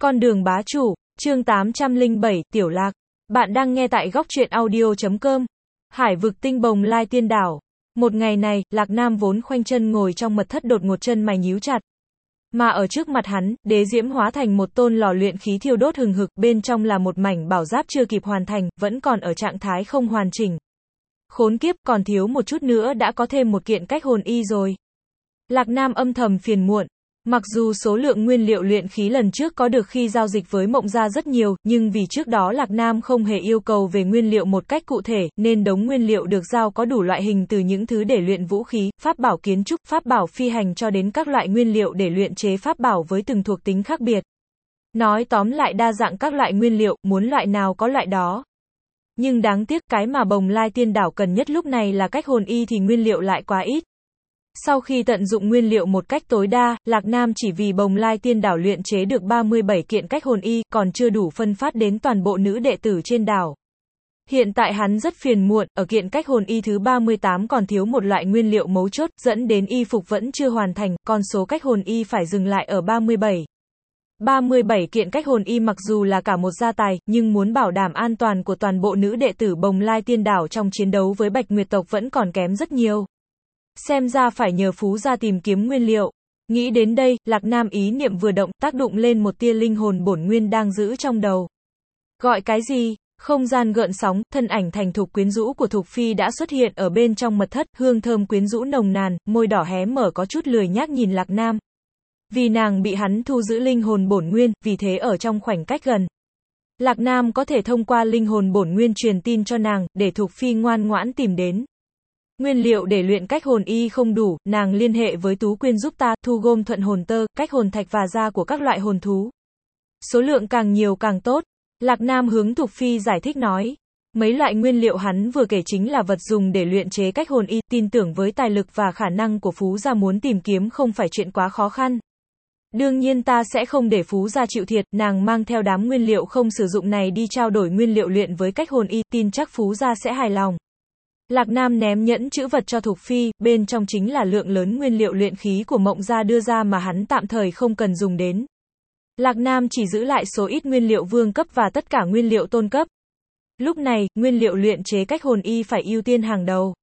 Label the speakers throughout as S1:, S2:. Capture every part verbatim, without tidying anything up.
S1: Con đường bá chủ, chương tám trăm lẻ bảy, Tiểu Lạc. Bạn đang nghe tại góc truyện audio chấm com. Hải vực tinh bồng lai tiên đảo. Một ngày này, Lạc Nam vốn khoanh chân ngồi trong mật thất đột ngột chân mày nhíu chặt. Mà ở trước mặt hắn, đế diễm hóa thành một tôn lò luyện khí thiêu đốt hừng hực, bên trong là một mảnh bảo giáp chưa kịp hoàn thành, vẫn còn ở trạng thái không hoàn chỉnh. Khốn kiếp, còn thiếu một chút nữa đã có thêm một kiện cách hồn y rồi. Lạc Nam âm thầm phiền muộn. Mặc dù số lượng nguyên liệu luyện khí lần trước có được khi giao dịch với Mộng Gia rất nhiều, nhưng vì trước đó Lạc Nam không hề yêu cầu về nguyên liệu một cách cụ thể, nên đống nguyên liệu được giao có đủ loại hình từ những thứ để luyện vũ khí, pháp bảo kiến trúc, pháp bảo phi hành cho đến các loại nguyên liệu để luyện chế pháp bảo với từng thuộc tính khác biệt. Nói tóm lại đa dạng các loại nguyên liệu, muốn loại nào có loại đó. Nhưng đáng tiếc cái mà bồng lai tiên đảo cần nhất lúc này là cách hồn y thì nguyên liệu lại quá ít. Sau khi tận dụng nguyên liệu một cách tối đa, Lạc Nam chỉ vì bồng lai tiên đảo luyện chế được ba mươi bảy kiện cách hồn y, còn chưa đủ phân phát đến toàn bộ nữ đệ tử trên đảo. Hiện tại hắn rất phiền muộn, ở kiện cách hồn y thứ ba mươi tám còn thiếu một loại nguyên liệu mấu chốt, dẫn đến y phục vẫn chưa hoàn thành, con số cách hồn y phải dừng lại ở ba mươi bảy. ba mươi bảy kiện cách hồn y mặc dù là cả một gia tài, nhưng muốn bảo đảm an toàn của toàn bộ nữ đệ tử bồng lai tiên đảo trong chiến đấu với Bạch Nguyệt tộc vẫn còn kém rất nhiều. Xem ra phải nhờ Phú gia tìm kiếm nguyên liệu. Nghĩ đến đây, Lạc Nam ý niệm vừa động, tác động lên một tia linh hồn bổn nguyên đang giữ trong đầu. Gọi cái gì? Không gian gợn sóng, thân ảnh thành thục quyến rũ của Thục Phi đã xuất hiện ở bên trong mật thất, hương thơm quyến rũ nồng nàn, môi đỏ hé mở có chút lười nhác nhìn Lạc Nam. Vì nàng bị hắn thu giữ linh hồn bổn nguyên, vì thế ở trong khoảnh cách gần, Lạc Nam có thể thông qua linh hồn bổn nguyên truyền tin cho nàng, để Thục Phi ngoan ngoãn tìm đến. Nguyên liệu để luyện cách hồn y không đủ, nàng liên hệ với Tú Quyên giúp ta thu gom thuận hồn tơ, cách hồn thạch và da của các loại hồn thú. Số lượng càng nhiều càng tốt. Lạc Nam hướng Thục Phi giải thích nói. Mấy loại nguyên liệu hắn vừa kể chính là vật dùng để luyện chế cách hồn y, tin tưởng với tài lực và khả năng của Phú gia muốn tìm kiếm không phải chuyện quá khó khăn. Đương nhiên ta sẽ không để Phú gia chịu thiệt, nàng mang theo đám nguyên liệu không sử dụng này đi trao đổi nguyên liệu luyện với cách hồn y, tin chắc Phú gia sẽ hài lòng. Lạc Nam ném nhẫn chữ vật cho Thục Phi, bên trong chính là lượng lớn nguyên liệu luyện khí của Mộng Gia đưa ra mà hắn tạm thời không cần dùng đến. Lạc Nam chỉ giữ lại số ít nguyên liệu vương cấp và tất cả nguyên liệu tôn cấp. Lúc này, nguyên liệu luyện chế cách hồn y phải ưu tiên hàng đầu.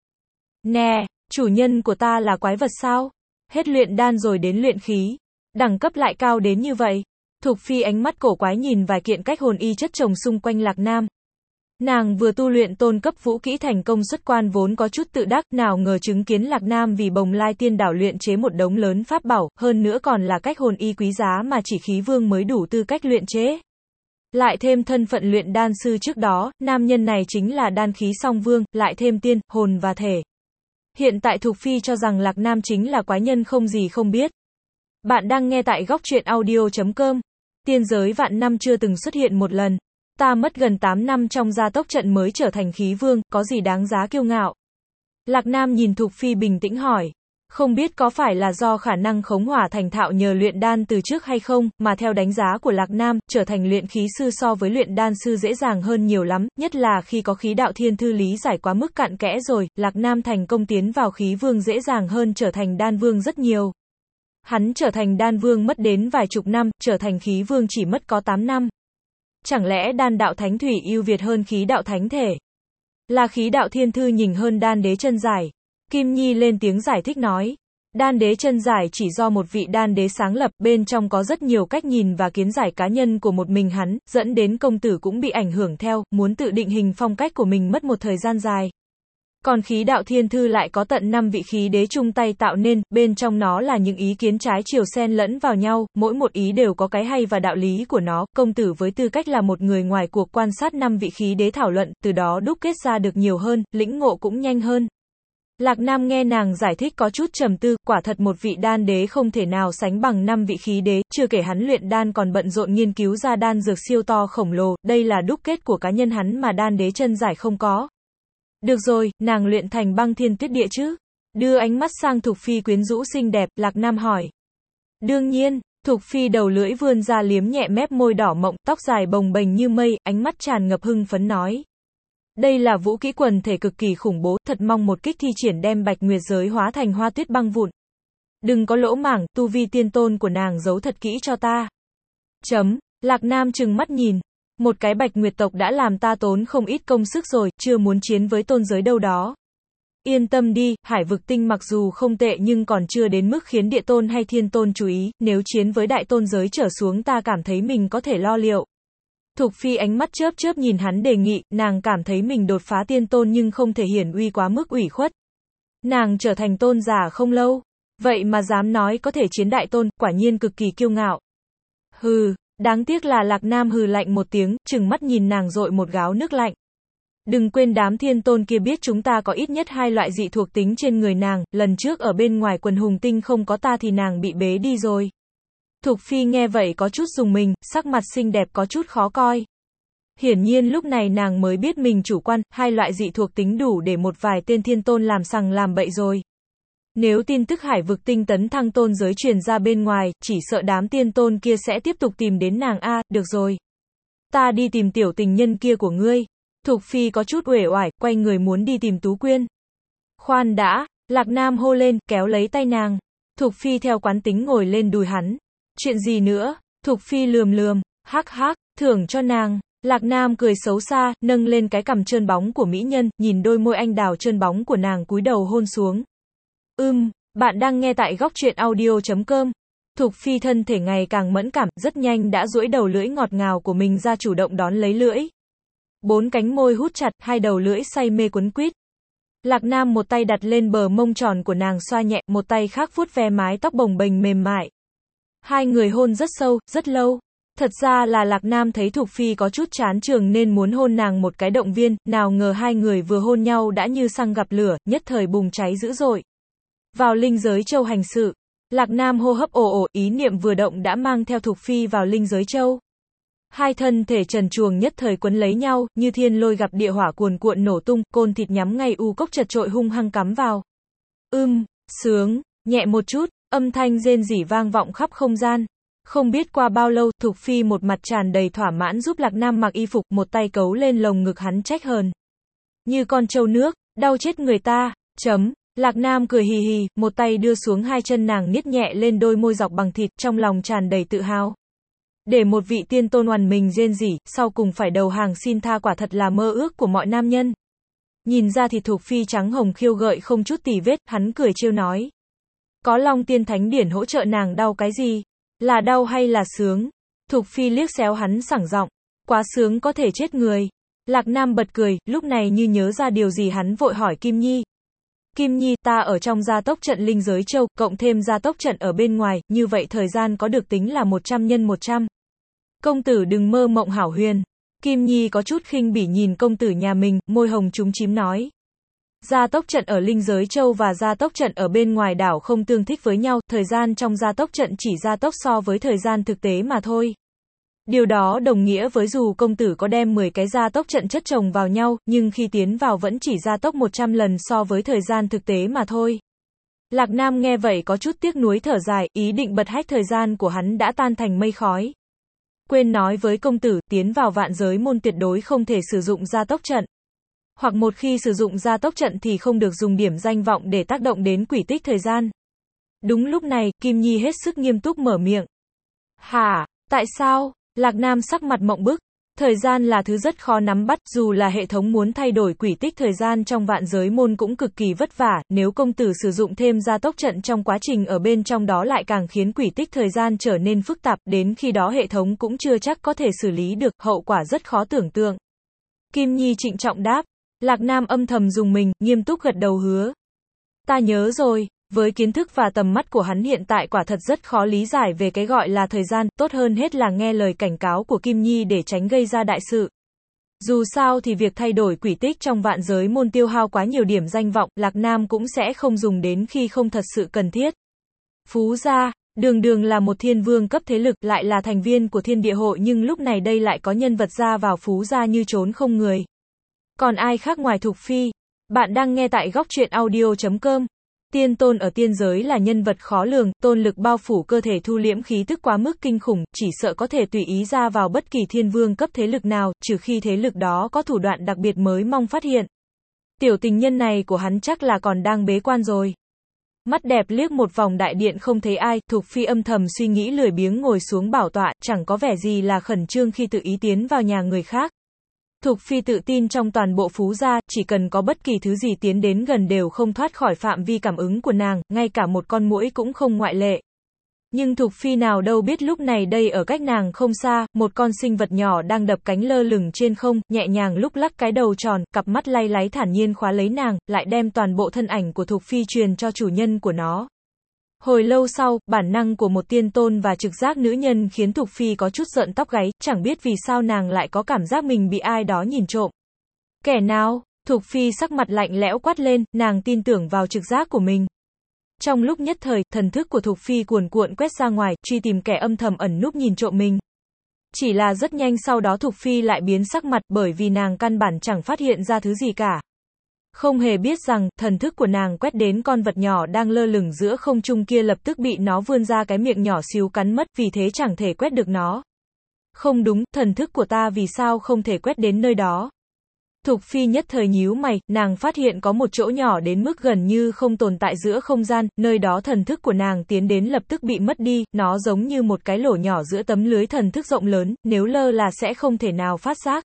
S1: Nè, chủ nhân của ta là quái vật sao? Hết luyện đan rồi đến luyện khí. Đẳng cấp lại cao đến như vậy. Thục Phi ánh mắt cổ quái nhìn vài kiện cách hồn y chất chồng xung quanh Lạc Nam. Nàng vừa tu luyện tôn cấp vũ kỹ thành công xuất quan vốn có chút tự đắc, nào ngờ chứng kiến Lạc Nam vì bồng lai tiên đảo luyện chế một đống lớn pháp bảo, hơn nữa còn là cách hồn y quý giá mà chỉ khí vương mới đủ tư cách luyện chế. Lại thêm thân phận luyện đan sư trước đó, nam nhân này chính là đan khí song vương, lại thêm tiên, hồn và thể. Hiện tại Thục Phi cho rằng Lạc Nam chính là quái nhân không gì không biết. Bạn đang nghe tại góc truyện audio chấm com. Tiên giới vạn năm chưa từng xuất hiện một lần. Ta mất gần tám năm trong gia tốc trận mới trở thành khí vương, có gì đáng giá kiêu ngạo? Lạc Nam nhìn Thục Phi bình tĩnh hỏi. Không biết có phải là do khả năng khống hỏa thành thạo nhờ luyện đan từ trước hay không, mà theo đánh giá của Lạc Nam, trở thành luyện khí sư so với luyện đan sư dễ dàng hơn nhiều lắm, nhất là khi có khí đạo thiên thư lý giải quá mức cặn kẽ rồi, Lạc Nam thành công tiến vào khí vương dễ dàng hơn trở thành đan vương rất nhiều. Hắn trở thành đan vương mất đến vài chục năm, trở thành khí vương chỉ mất có tám năm. Chẳng lẽ đan đạo thánh thủy ưu việt hơn khí đạo thánh thể? Là khí đạo thiên thư nhỉnh hơn đan đế chân giải. Kim Nhi lên tiếng giải thích nói. Đan đế chân giải chỉ do một vị đan đế sáng lập, bên trong có rất nhiều cách nhìn và kiến giải cá nhân của một mình hắn, dẫn đến công tử cũng bị ảnh hưởng theo, muốn tự định hình phong cách của mình mất một thời gian dài. Còn khí đạo thiên thư lại có tận năm vị khí đế chung tay tạo nên, bên trong nó là những ý kiến trái chiều xen lẫn vào nhau, mỗi một ý đều có cái hay và đạo lý của nó, công tử với tư cách là một người ngoài cuộc quan sát năm vị khí đế thảo luận, từ đó đúc kết ra được nhiều hơn, lĩnh ngộ cũng nhanh hơn. Lạc Nam nghe nàng giải thích có chút trầm tư, quả thật một vị đan đế không thể nào sánh bằng năm vị khí đế, chưa kể hắn luyện đan còn bận rộn nghiên cứu ra đan dược siêu to khổng lồ, đây là đúc kết của cá nhân hắn mà đan đế chân giải không có. Được rồi, nàng luyện thành băng thiên tuyết địa chứ? Đưa ánh mắt sang Thục Phi quyến rũ xinh đẹp, Lạc Nam hỏi. Đương nhiên, Thục Phi đầu lưỡi vươn ra liếm nhẹ mép môi đỏ mộng, tóc dài bồng bềnh như mây, ánh mắt tràn ngập hưng phấn nói. Đây là vũ kỹ quần thể cực kỳ khủng bố, thật mong một kích thi triển đem Bạch Nguyệt giới hóa thành hoa tuyết băng vụn. Đừng có lỗ mảng, tu vi tiên tôn của nàng giấu thật kỹ cho ta. Chấm. Lạc Nam trừng mắt nhìn. Một cái Bạch Nguyệt tộc đã làm ta tốn không ít công sức rồi, chưa muốn chiến với tôn giới đâu đó. Yên tâm đi, Hải Vực Tinh mặc dù không tệ nhưng còn chưa đến mức khiến địa tôn hay thiên tôn chú ý, nếu chiến với đại tôn giới trở xuống ta cảm thấy mình có thể lo liệu. Thục Phi ánh mắt chớp chớp nhìn hắn đề nghị, nàng cảm thấy mình đột phá tiên tôn nhưng không thể hiển uy quá mức ủy khuất. Nàng trở thành tôn giả không lâu, vậy mà dám nói có thể chiến đại tôn, quả nhiên cực kỳ kiêu ngạo. Hừ, đáng tiếc là Lạc Nam hừ lạnh một tiếng, trừng mắt nhìn nàng dội một gáo nước lạnh. Đừng quên đám thiên tôn kia biết chúng ta có ít nhất hai loại dị thuộc tính trên người nàng, lần trước ở bên ngoài quần hùng tinh không có ta thì nàng bị bế đi rồi. Thục Phi nghe vậy có chút rùng mình, sắc mặt xinh đẹp có chút khó coi. Hiển nhiên lúc này nàng mới biết mình chủ quan, hai loại dị thuộc tính đủ để một vài tên thiên tôn làm sằng làm bậy rồi. Nếu tin tức Hải Vực Tinh tấn thăng tôn giới truyền ra bên ngoài, chỉ sợ đám tiên tôn kia sẽ tiếp tục tìm đến nàng a, à, được rồi. Ta đi tìm tiểu tình nhân kia của ngươi. Thục Phi có chút uể oải, quay người muốn đi tìm Tú Quyên. Khoan đã, Lạc Nam hô lên, kéo lấy tay nàng. Thục Phi theo quán tính ngồi lên đùi hắn. Chuyện gì nữa? Thục Phi lườm lườm, hắc hắc, thưởng cho nàng. Lạc Nam cười xấu xa, nâng lên cái cằm trơn bóng của mỹ nhân, nhìn đôi môi anh đào trơn bóng của nàng cúi đầu hôn xuống. Ưm, bạn đang nghe tại góc truyện audio chấm com. Thục Phi thân thể ngày càng mẫn cảm, rất nhanh đã duỗi đầu lưỡi ngọt ngào của mình ra chủ động đón lấy lưỡi. Bốn cánh môi hút chặt, hai đầu lưỡi say mê quấn quýt. Lạc Nam một tay đặt lên bờ mông tròn của nàng xoa nhẹ, một tay khác vuốt ve mái tóc bồng bềnh mềm mại. Hai người hôn rất sâu, rất lâu. Thật ra là Lạc Nam thấy Thục Phi có chút chán trường nên muốn hôn nàng một cái động viên, nào ngờ hai người vừa hôn nhau đã như xăng gặp lửa, nhất thời bùng cháy dữ dội. Vào linh giới châu hành sự, Lạc Nam hô hấp ồ ồ, ý niệm vừa động đã mang theo Thục Phi vào linh giới châu. Hai thân thể trần truồng nhất thời quấn lấy nhau, như thiên lôi gặp địa hỏa cuồn cuộn nổ tung, côn thịt nhắm ngay u cốc chật trội hung hăng cắm vào. Ưm, sướng, nhẹ một chút, âm thanh rên rỉ vang vọng khắp không gian. Không biết qua bao lâu, Thục Phi một mặt tràn đầy thỏa mãn giúp Lạc Nam mặc y phục, một tay cấu lên lồng ngực hắn trách hờn. Như con trâu nước, đau chết người ta, chấm. Lạc Nam cười hì hì, một tay đưa xuống hai chân nàng niết nhẹ lên đôi môi dọc bằng thịt, trong lòng tràn đầy tự hào. Để một vị tiên tôn oằn mình rên rỉ, sau cùng phải đầu hàng xin tha quả thật là mơ ước của mọi nam nhân. Nhìn ra thì Thục Phi trắng hồng khiêu gợi không chút tì vết, hắn cười trêu nói. Có Long Tiên Thánh Điển hỗ trợ nàng đau cái gì? Là đau hay là sướng? Thục Phi liếc xéo hắn sảng giọng. Quá sướng có thể chết người. Lạc Nam bật cười, lúc này như nhớ ra điều gì hắn vội hỏi Kim Nhi. Kim Nhi, ta ở trong gia tốc trận linh giới châu, cộng thêm gia tốc trận ở bên ngoài, như vậy thời gian có được tính là một trăm nhân một trăm. Công tử đừng mơ mộng hảo huyền. Kim Nhi có chút khinh bỉ nhìn công tử nhà mình, môi hồng trúng chím nói. Gia tốc trận ở linh giới châu và gia tốc trận ở bên ngoài đảo không tương thích với nhau, thời gian trong gia tốc trận chỉ gia tốc so với thời gian thực tế mà thôi. Điều đó đồng nghĩa với dù công tử có đem mười cái gia tốc trận chất chồng vào nhau, nhưng khi tiến vào vẫn chỉ gia tốc một trăm lần so với thời gian thực tế mà thôi. Lạc Nam nghe vậy có chút tiếc nuối thở dài, ý định bật hách thời gian của hắn đã tan thành mây khói. Quên nói với công tử, tiến vào vạn giới môn tuyệt đối không thể sử dụng gia tốc trận. Hoặc một khi sử dụng gia tốc trận thì không được dùng điểm danh vọng để tác động đến quỹ tích thời gian. Đúng lúc này, Kim Nhi hết sức nghiêm túc mở miệng. Hả? Tại sao? Lạc Nam sắc mặt mộng bức. Thời gian là thứ rất khó nắm bắt, dù là hệ thống muốn thay đổi quỹ tích thời gian trong vạn giới môn cũng cực kỳ vất vả, nếu công tử sử dụng thêm gia tốc trận trong quá trình ở bên trong đó lại càng khiến quỹ tích thời gian trở nên phức tạp, đến khi đó hệ thống cũng chưa chắc có thể xử lý được, hậu quả rất khó tưởng tượng. Kim Nhi trịnh trọng đáp. Lạc Nam âm thầm dùng mình, nghiêm túc gật đầu hứa. Ta nhớ rồi. Với kiến thức và tầm mắt của hắn hiện tại quả thật rất khó lý giải về cái gọi là thời gian, tốt hơn hết là nghe lời cảnh cáo của Kim Nhi để tránh gây ra đại sự. Dù sao thì việc thay đổi quỹ tích trong vạn giới môn tiêu hao quá nhiều điểm danh vọng, Lạc Nam cũng sẽ không dùng đến khi không thật sự cần thiết. Phú gia, đường đường là một thiên vương cấp thế lực, lại là thành viên của thiên địa hội nhưng lúc này đây lại có nhân vật ra vào Phú gia như trốn không người. Còn ai khác ngoài Thục Phi? Bạn đang nghe tại góc truyện audio chấm com. Tiên tôn ở tiên giới là nhân vật khó lường, tôn lực bao phủ cơ thể thu liễm khí tức quá mức kinh khủng, chỉ sợ có thể tùy ý ra vào bất kỳ thiên vương cấp thế lực nào, trừ khi thế lực đó có thủ đoạn đặc biệt mới mong phát hiện. Tiểu tình nhân này của hắn chắc là còn đang bế quan rồi. Mắt đẹp liếc một vòng đại điện không thấy ai, Thục Phi âm thầm suy nghĩ lười biếng ngồi xuống bảo tọa, chẳng có vẻ gì là khẩn trương khi tự ý tiến vào nhà người khác. Thục Phi tự tin trong toàn bộ Phú gia, chỉ cần có bất kỳ thứ gì tiến đến gần đều không thoát khỏi phạm vi cảm ứng của nàng, ngay cả một con muỗi cũng không ngoại lệ. Nhưng Thục Phi nào đâu biết lúc này đây ở cách nàng không xa, một con sinh vật nhỏ đang đập cánh lơ lửng trên không, nhẹ nhàng lúc lắc cái đầu tròn, cặp mắt lay láy thản nhiên khóa lấy nàng, lại đem toàn bộ thân ảnh của Thục Phi truyền cho chủ nhân của nó. Hồi lâu sau, bản năng của một tiên tôn và trực giác nữ nhân khiến Thục Phi có chút rợn tóc gáy, chẳng biết vì sao nàng lại có cảm giác mình bị ai đó nhìn trộm. Kẻ nào? Thục Phi sắc mặt lạnh lẽo quát lên, nàng tin tưởng vào trực giác của mình. Trong lúc nhất thời, thần thức của Thục Phi cuồn cuộn quét ra ngoài, truy tìm kẻ âm thầm ẩn núp nhìn trộm mình. Chỉ là rất nhanh sau đó Thục Phi lại biến sắc mặt bởi vì nàng căn bản chẳng phát hiện ra thứ gì cả. Không hề biết rằng, thần thức của nàng quét đến con vật nhỏ đang lơ lửng giữa không trung kia lập tức bị nó vươn ra cái miệng nhỏ xíu cắn mất, vì thế chẳng thể quét được nó. Không đúng, thần thức của ta vì sao không thể quét đến nơi đó? Thục Phi nhất thời nhíu mày, nàng phát hiện có một chỗ nhỏ đến mức gần như không tồn tại giữa không gian, nơi đó thần thức của nàng tiến đến lập tức bị mất đi, nó giống như một cái lỗ nhỏ giữa tấm lưới thần thức rộng lớn, nếu lơ là sẽ không thể nào phát giác.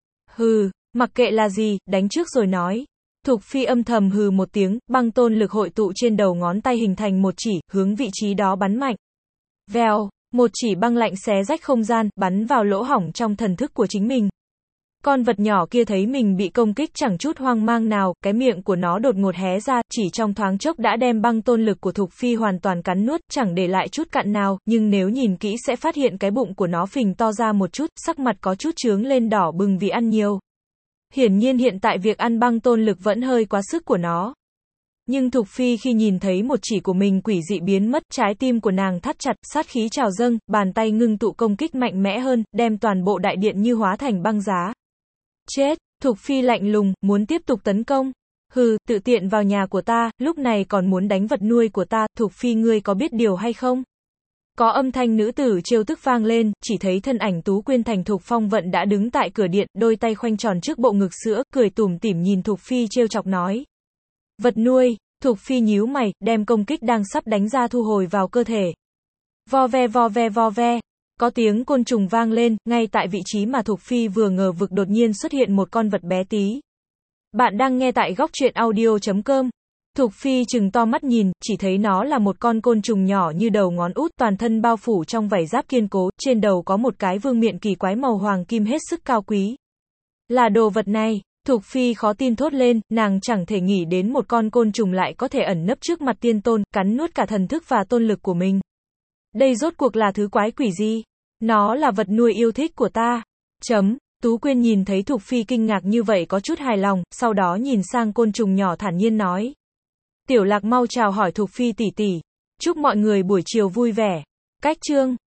S1: Hừ, mặc kệ là gì, đánh trước rồi nói. Thục Phi âm thầm hừ một tiếng, băng tôn lực hội tụ trên đầu ngón tay hình thành một chỉ, hướng vị trí đó bắn mạnh. Vèo, một chỉ băng lạnh xé rách không gian, bắn vào lỗ hổng trong thần thức của chính mình. Con vật nhỏ kia thấy mình bị công kích chẳng chút hoang mang nào, cái miệng của nó đột ngột hé ra, chỉ trong thoáng chốc đã đem băng tôn lực của Thục Phi hoàn toàn cắn nuốt, chẳng để lại chút cặn nào, nhưng nếu nhìn kỹ sẽ phát hiện cái bụng của nó phình to ra một chút, sắc mặt có chút chướng lên đỏ bừng vì ăn nhiều. Hiển nhiên hiện tại việc ăn băng tôn lực vẫn hơi quá sức của nó. Nhưng Thục Phi khi nhìn thấy một chỉ của mình quỷ dị biến mất, trái tim của nàng thắt chặt, sát khí trào dâng, bàn tay ngưng tụ công kích mạnh mẽ hơn, đem toàn bộ đại điện như hóa thành băng giá. Chết, Thục Phi lạnh lùng, muốn tiếp tục tấn công. Hừ, tự tiện vào nhà của ta, lúc này còn muốn đánh vật nuôi của ta, Thục Phi ngươi có biết điều hay không? Có âm thanh nữ tử trêu tức vang lên, chỉ thấy thân ảnh Tú Quyên thành thục phong vận đã đứng tại cửa điện, đôi tay khoanh tròn trước bộ ngực sữa, cười tủm tỉm nhìn Thục Phi trêu chọc nói. Vật nuôi, Thục Phi nhíu mày, đem công kích đang sắp đánh ra thu hồi vào cơ thể. Vo ve vo ve vo ve. Có tiếng côn trùng vang lên, ngay tại vị trí mà Thục Phi vừa ngờ vực đột nhiên xuất hiện một con vật bé tí. Bạn đang nghe tại góc truyện audio chấm com. Thục Phi trừng to mắt nhìn, chỉ thấy nó là một con côn trùng nhỏ như đầu ngón út, toàn thân bao phủ trong vảy giáp kiên cố, trên đầu có một cái vương miện kỳ quái màu hoàng kim hết sức cao quý. Là đồ vật này, Thục Phi khó tin thốt lên, nàng chẳng thể nghĩ đến một con côn trùng lại có thể ẩn nấp trước mặt tiên tôn, cắn nuốt cả thần thức và tôn lực của mình. Đây rốt cuộc là thứ quái quỷ gì? Nó là vật nuôi yêu thích của ta. Chấm. Tú Quyên nhìn thấy Thục Phi kinh ngạc như vậy có chút hài lòng, sau đó nhìn sang côn trùng nhỏ thản nhiên nói. Tiểu Lạc mau chào hỏi Thục Phi tỷ tỷ. Chúc mọi người buổi chiều vui vẻ. Cách chương.